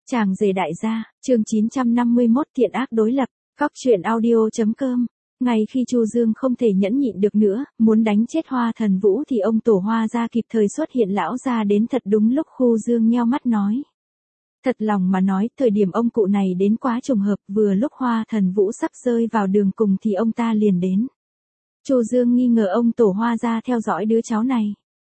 Chàng rể đại gia, chương 951 thiện ác đối lập, Cóc truyện audio.com. Ngay khi Chu Dương không thể nhẫn nhịn được nữa, muốn đánh chết Hoa Thần Vũ thì ông tổ Hoa gia kịp thời xuất hiện lão gia đến thật đúng lúc. Khu Dương nheo mắt nói. Thật lòng mà nói, thời điểm ông cụ này đến quá trùng hợp, vừa lúc Hoa Thần Vũ sắp rơi vào đường cùng thì ông ta liền đến. Chu Dương nghi ngờ ông tổ Hoa gia theo dõi đứa cháu này.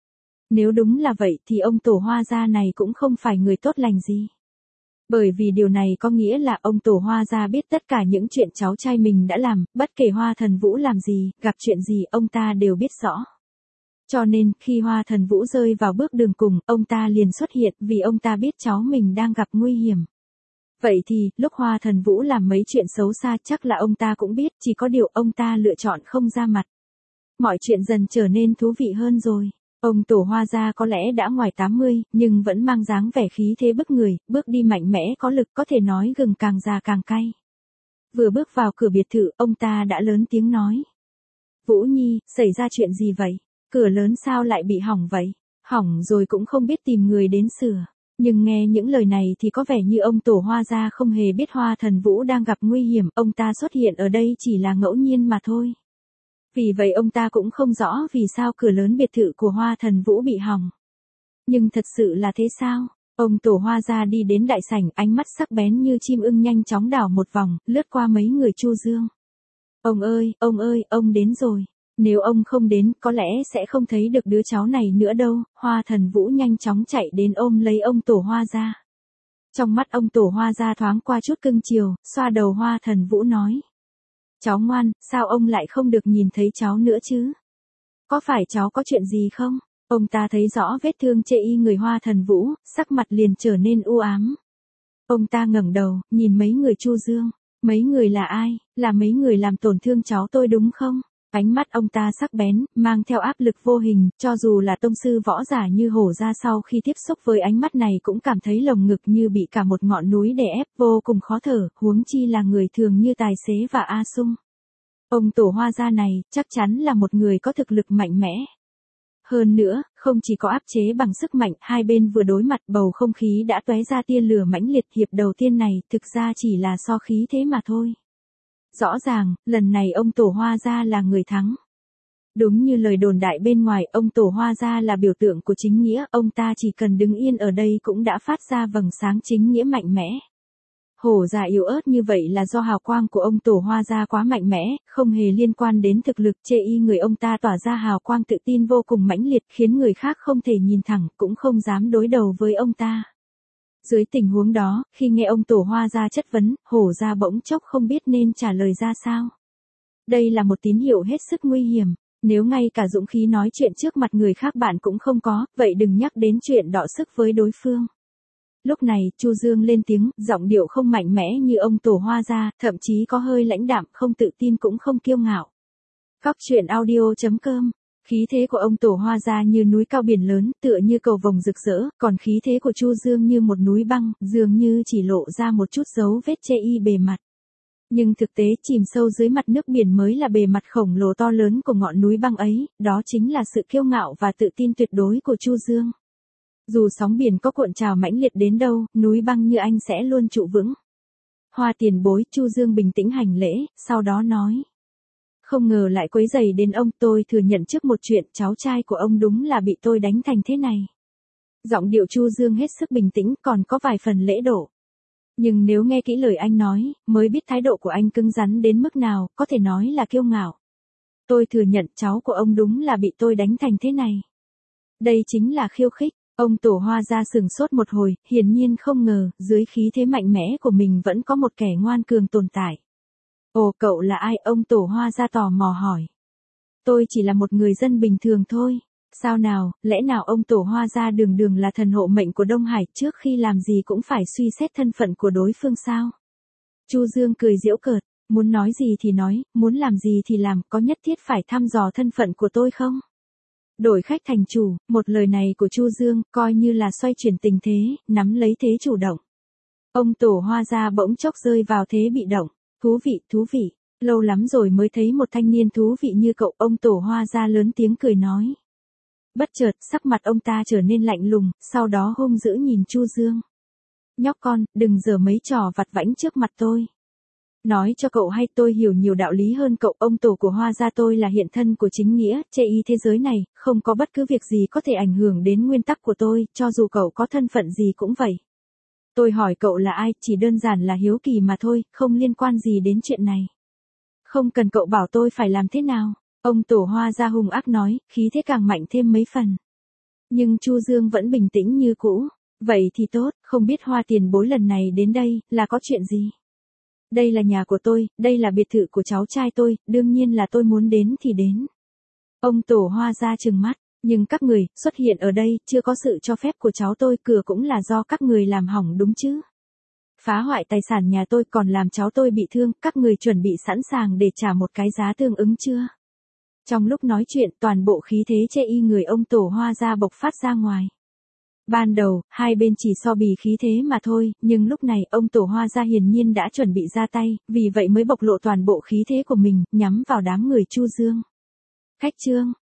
Nếu đúng là vậy thì ông tổ Hoa gia này cũng không phải người tốt lành gì. Bởi vì điều này có nghĩa là ông tổ Hoa gia biết tất cả những chuyện cháu trai mình đã làm, bất kể Hoa Thần Vũ làm gì, gặp chuyện gì, ông ta đều biết rõ. Cho nên, khi Hoa Thần Vũ rơi vào bước đường cùng, ông ta liền xuất hiện vì ông ta biết cháu mình đang gặp nguy hiểm. Vậy thì, lúc Hoa Thần Vũ làm mấy chuyện xấu xa chắc là ông ta cũng biết, chỉ có điều ông ta lựa chọn không ra mặt. Mọi chuyện dần trở nên thú vị hơn rồi. Ông tổ Hoa gia có lẽ đã ngoài 80, nhưng vẫn mang dáng vẻ khí thế bức người, bước đi mạnh mẽ có lực, có thể nói gừng càng già càng cay. Vừa bước vào cửa biệt thự, ông ta đã lớn tiếng nói. Vũ Nhi, xảy ra chuyện gì vậy? Cửa lớn sao lại bị hỏng vậy? Hỏng rồi cũng không biết tìm người đến sửa. Nhưng nghe những lời này thì có vẻ như ông tổ Hoa gia không hề biết Hoa Thần Vũ đang gặp nguy hiểm, ông ta xuất hiện ở đây chỉ là ngẫu nhiên mà thôi. Vì vậy ông ta cũng không rõ vì sao cửa lớn biệt thự của Hoa Thần Vũ bị hỏng. Nhưng thật sự là thế sao? Ông tổ Hoa gia đi đến đại sảnh, ánh mắt sắc bén như chim ưng nhanh chóng đảo một vòng, lướt qua mấy người Chu Dương. Ông ơi, ông đến rồi. Nếu ông không đến, có lẽ sẽ không thấy được đứa cháu này nữa đâu. Hoa Thần Vũ nhanh chóng chạy đến ôm lấy ông tổ Hoa gia. Trong mắt ông tổ Hoa gia thoáng qua chút cưng chiều, xoa đầu Hoa Thần Vũ nói. Cháu ngoan, sao ông lại không được nhìn thấy cháu nữa chứ? Có phải cháu có chuyện gì không? Ông ta thấy rõ vết thương chê y người Hoa Thần Vũ, sắc mặt liền trở nên u ám. Ông ta ngẩng đầu, nhìn mấy người Chu Dương. Mấy người là ai? Là mấy người làm tổn thương cháu tôi đúng không? Ánh mắt ông ta sắc bén, mang theo áp lực vô hình, cho dù là tông sư võ giả như Hổ gia sau khi tiếp xúc với ánh mắt này cũng cảm thấy lồng ngực như bị cả một ngọn núi đè ép, vô cùng khó thở, huống chi là người thường như Tài Xế và A Sung. Ông tổ Hoa gia này, chắc chắn là một người có thực lực mạnh mẽ. Hơn nữa, không chỉ có áp chế bằng sức mạnh, hai bên vừa đối mặt bầu không khí đã tóe ra tia lửa mãnh liệt. Hiệp đầu tiên này, thực ra chỉ là so khí thế mà thôi. Rõ ràng, lần này ông tổ Hoa gia là người thắng. Đúng như lời đồn đại bên ngoài, ông tổ Hoa gia là biểu tượng của chính nghĩa, ông ta chỉ cần đứng yên ở đây cũng đã phát ra vầng sáng chính nghĩa mạnh mẽ. Hổ gia yếu ớt như vậy là do hào quang của ông tổ Hoa gia quá mạnh mẽ, không hề liên quan đến thực lực. Chê y người ông ta tỏa ra hào quang tự tin vô cùng mãnh liệt, khiến người khác không thể nhìn thẳng, cũng không dám đối đầu với ông ta. Dưới tình huống đó, khi nghe ông tổ Hoa gia chất vấn, Hổ gia bỗng chốc không biết nên trả lời ra sao. Đây là một tín hiệu hết sức nguy hiểm. Nếu ngay cả dũng khí nói chuyện trước mặt người khác bạn cũng không có, vậy đừng nhắc đến chuyện đọ sức với đối phương. Lúc này, Chu Dương lên tiếng, giọng điệu không mạnh mẽ như ông tổ Hoa gia, thậm chí có hơi lãnh đạm, không tự tin cũng không kiêu ngạo. Cóc truyện audio.com. Khí thế của ông tổ Hoa gia như núi cao biển lớn, tựa như cầu vồng rực rỡ, còn khí thế của Chu Dương như một núi băng, dường như chỉ lộ ra một chút dấu vết chê y bề mặt. Nhưng thực tế chìm sâu dưới mặt nước biển mới là bề mặt khổng lồ to lớn của ngọn núi băng ấy, đó chính là sự kiêu ngạo và tự tin tuyệt đối của Chu Dương. Dù sóng biển có cuộn trào mãnh liệt đến đâu, núi băng như anh sẽ luôn trụ vững. Hoa tiền bối, Chu Dương bình tĩnh hành lễ, sau đó nói. Không ngờ lại quấy rầy đến ông, tôi thừa nhận trước một chuyện, cháu trai của ông đúng là bị tôi đánh thành thế này. Giọng điệu Chu Dương hết sức bình tĩnh, còn có vài phần lễ độ. Nhưng nếu nghe kỹ lời anh nói, mới biết thái độ của anh cứng rắn đến mức nào, có thể nói là kiêu ngạo. Tôi thừa nhận cháu của ông đúng là bị tôi đánh thành thế này. Đây chính là khiêu khích. Ông tổ Hoa gia sừng sốt một hồi, hiển nhiên không ngờ, dưới khí thế mạnh mẽ của mình vẫn có một kẻ ngoan cường tồn tại. Ồ, cậu là ai? Ông tổ Hoa gia tò mò hỏi. Tôi chỉ là một người dân bình thường thôi. Sao nào, lẽ nào ông tổ Hoa gia đường là thần hộ mệnh của Đông Hải, trước khi làm gì cũng phải suy xét thân phận của đối phương sao? Chu Dương cười giễu cợt, muốn nói gì thì nói, muốn làm gì thì làm, có nhất thiết phải thăm dò thân phận của tôi không? Đổi khách thành chủ, một lời này của Chu Dương, coi như là xoay chuyển tình thế, nắm lấy thế chủ động. Ông tổ Hoa gia bỗng chốc rơi vào thế bị động. Thú vị, lâu lắm rồi mới thấy một thanh niên thú vị như cậu. Ông tổ Hoa gia lớn tiếng cười nói. Bất chợt, sắc mặt ông ta trở nên lạnh lùng, sau đó hung dữ nhìn Chu Dương. Nhóc con, đừng giở mấy trò vặt vãnh trước mặt tôi. Nói cho cậu hay tôi hiểu nhiều đạo lý hơn cậu, ông tổ của Hoa gia tôi là hiện thân của chính nghĩa, chê y thế giới này, không có bất cứ việc gì có thể ảnh hưởng đến nguyên tắc của tôi, cho dù cậu có thân phận gì cũng vậy. Tôi hỏi cậu là ai, chỉ đơn giản là hiếu kỳ mà thôi, không liên quan gì đến chuyện này. Không cần cậu bảo tôi phải làm thế nào. Ông tổ Hoa gia hung ác nói, khí thế càng mạnh thêm mấy phần. Nhưng Chu Dương vẫn bình tĩnh như cũ. Vậy thì tốt, không biết Hoa tiền bối lần này đến đây, là có chuyện gì? Đây là nhà của tôi, đây là biệt thự của cháu trai tôi, đương nhiên là tôi muốn đến thì đến. Ông tổ Hoa gia trừng mắt, nhưng các người, xuất hiện ở đây, chưa có sự cho phép của cháu tôi, cửa cũng là do các người làm hỏng đúng chứ? Phá hoại tài sản nhà tôi còn làm cháu tôi bị thương, các người chuẩn bị sẵn sàng để trả một cái giá tương ứng chưa? Trong lúc nói chuyện, toàn bộ khí thế chê y người ông tổ Hoa gia bộc phát ra ngoài. Ban đầu, hai bên chỉ so bì khí thế mà thôi, nhưng lúc này ông tổ Hoa gia hiển nhiên đã chuẩn bị ra tay, vì vậy mới bộc lộ toàn bộ khí thế của mình, nhắm vào đám người Chu Dương. Khách trương,